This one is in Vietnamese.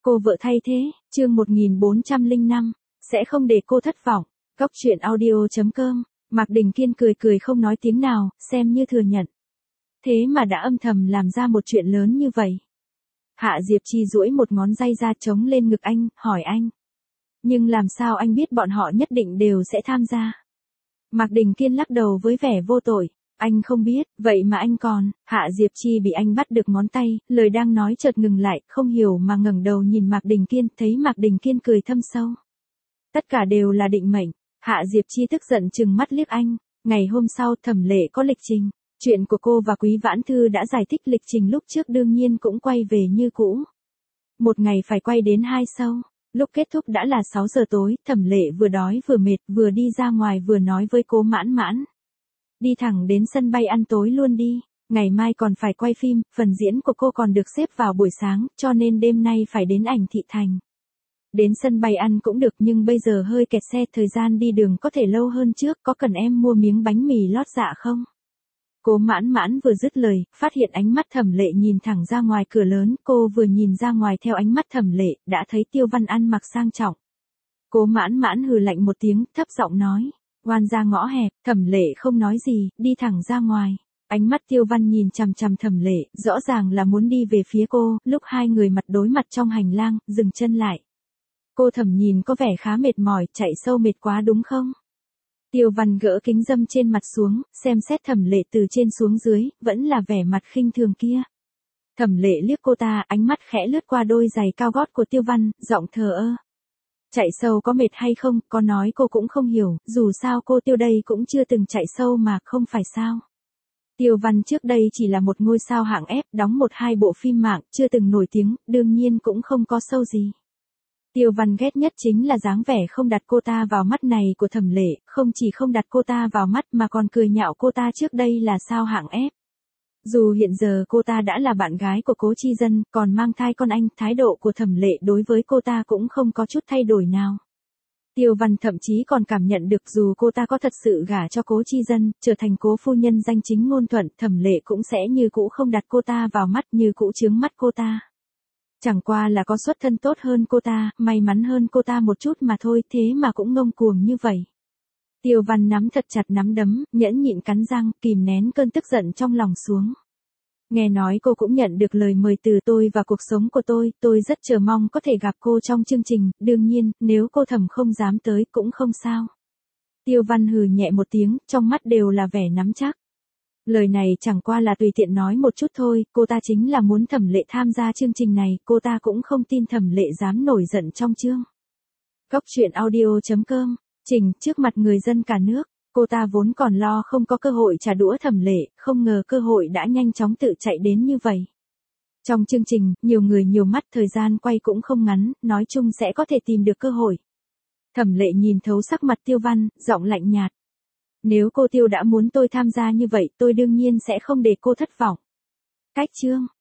Cô vợ thay thế, chương 1405, sẽ không để cô thất vọng. Góc chuyện audio.com, Mạc Đình Kiên cười cười không nói tiếng nào, xem như thừa nhận. Thế mà đã âm thầm làm ra một chuyện lớn như vậy. Hạ Diệp Chi duỗi một ngón tay ra chống lên ngực anh, hỏi anh. Nhưng làm sao anh biết bọn họ nhất định đều sẽ tham gia? Mạc Đình Kiên lắc đầu với vẻ vô tội. Anh không biết, vậy mà anh còn. Hạ Diệp Chi bị anh bắt được ngón tay, lời đang nói chợt ngừng lại, không hiểu mà ngẩng đầu nhìn Mạc Đình Kiên, thấy Mạc Đình Kiên cười thâm sâu. Tất cả đều là định mệnh. Hạ Diệp Chi tức giận trừng mắt liếc anh. Ngày hôm sau Thẩm Lệ có lịch trình. Chuyện của cô và Quý Vãn Thư đã giải thích lịch trình lúc trước đương nhiên cũng quay về như cũ. Một ngày phải quay đến 2 show. Lúc kết thúc đã là 6 giờ tối, Thẩm Lệ vừa đói vừa mệt, vừa đi ra ngoài vừa nói với Cố Mãn Mãn. Đi thẳng đến sân bay ăn tối luôn đi, ngày mai còn phải quay phim, phần diễn của cô còn được xếp vào buổi sáng, cho nên đêm nay phải đến Ảnh Thị Thành. Đến sân bay ăn cũng được nhưng bây giờ hơi kẹt xe, thời gian đi đường có thể lâu hơn trước, có cần em mua miếng bánh mì lót dạ không? Cố Mãn Mãn vừa dứt lời, phát hiện ánh mắt Thẩm Lệ nhìn thẳng ra ngoài cửa lớn, cô vừa nhìn ra ngoài theo ánh mắt Thẩm Lệ, đã thấy Tiêu Văn ăn mặc sang trọng. Cố Mãn Mãn hừ lạnh một tiếng, thấp giọng nói. Oan ra ngõ hẹp, Thẩm Lệ không nói gì, đi thẳng ra ngoài. Ánh mắt Tiêu Văn nhìn chằm chằm Thẩm Lệ, rõ ràng là muốn đi về phía cô, lúc hai người mặt đối mặt trong hành lang, dừng chân lại. Cô Thẩm nhìn có vẻ khá mệt mỏi, chạy sâu mệt quá đúng không? Tiêu Văn gỡ kính râm trên mặt xuống, xem xét Thẩm Lệ từ trên xuống dưới, vẫn là vẻ mặt khinh thường kia. Thẩm Lệ liếc cô ta, ánh mắt khẽ lướt qua đôi giày cao gót của Tiêu Văn, giọng thờ ơ. Chạy sâu có mệt hay không, có nói cô cũng không hiểu, dù sao cô Tiêu đây cũng chưa từng chạy sâu mà không phải sao. Tiêu Văn trước đây chỉ là một ngôi sao hạng F, đóng 1-2 bộ phim mạng, chưa từng nổi tiếng, đương nhiên cũng không có sâu gì. Tiêu Văn ghét nhất chính là dáng vẻ không đặt cô ta vào mắt này của Thẩm Lệ, không chỉ không đặt cô ta vào mắt mà còn cười nhạo cô ta trước đây là sao hạng F. Dù hiện giờ cô ta đã là bạn gái của Cố Chi Dân, còn mang thai con anh, thái độ của Thẩm Lệ đối với cô ta cũng không có chút thay đổi nào. Tiêu Văn thậm chí còn cảm nhận được dù cô ta có thật sự gả cho Cố Chi Dân, trở thành Cố phu nhân danh chính ngôn thuận, Thẩm Lệ cũng sẽ như cũ không đặt cô ta vào mắt, như cũ chướng mắt cô ta. Chẳng qua là có xuất thân tốt hơn cô ta, may mắn hơn cô ta một chút mà thôi, thế mà cũng ngông cuồng như vậy. Tiêu Văn nắm thật chặt nắm đấm, nhẫn nhịn cắn răng, kìm nén cơn tức giận trong lòng xuống. Nghe nói cô cũng nhận được lời mời từ tôi và cuộc sống của tôi rất chờ mong có thể gặp cô trong chương trình, đương nhiên, nếu cô Thẩm không dám tới cũng không sao. Tiêu Văn hừ nhẹ một tiếng, trong mắt đều là vẻ nắm chắc. Lời này chẳng qua là tùy tiện nói một chút thôi, cô ta chính là muốn Thẩm Lệ tham gia chương trình này, cô ta cũng không tin Thẩm Lệ dám nổi giận trong chương. Góc chuyện audio.com, trình trước mặt người dân cả nước, cô ta vốn còn lo không có cơ hội trả đũa Thẩm Lệ, không ngờ cơ hội đã nhanh chóng tự chạy đến như vậy. Trong chương trình, nhiều người nhiều mắt, thời gian quay cũng không ngắn, nói chung sẽ có thể tìm được cơ hội. Thẩm Lệ nhìn thấu sắc mặt Tiêu Văn, giọng lạnh nhạt. Nếu cô Tiêu đã muốn tôi tham gia như vậy, tôi đương nhiên sẽ không để cô thất vọng. Cách chương.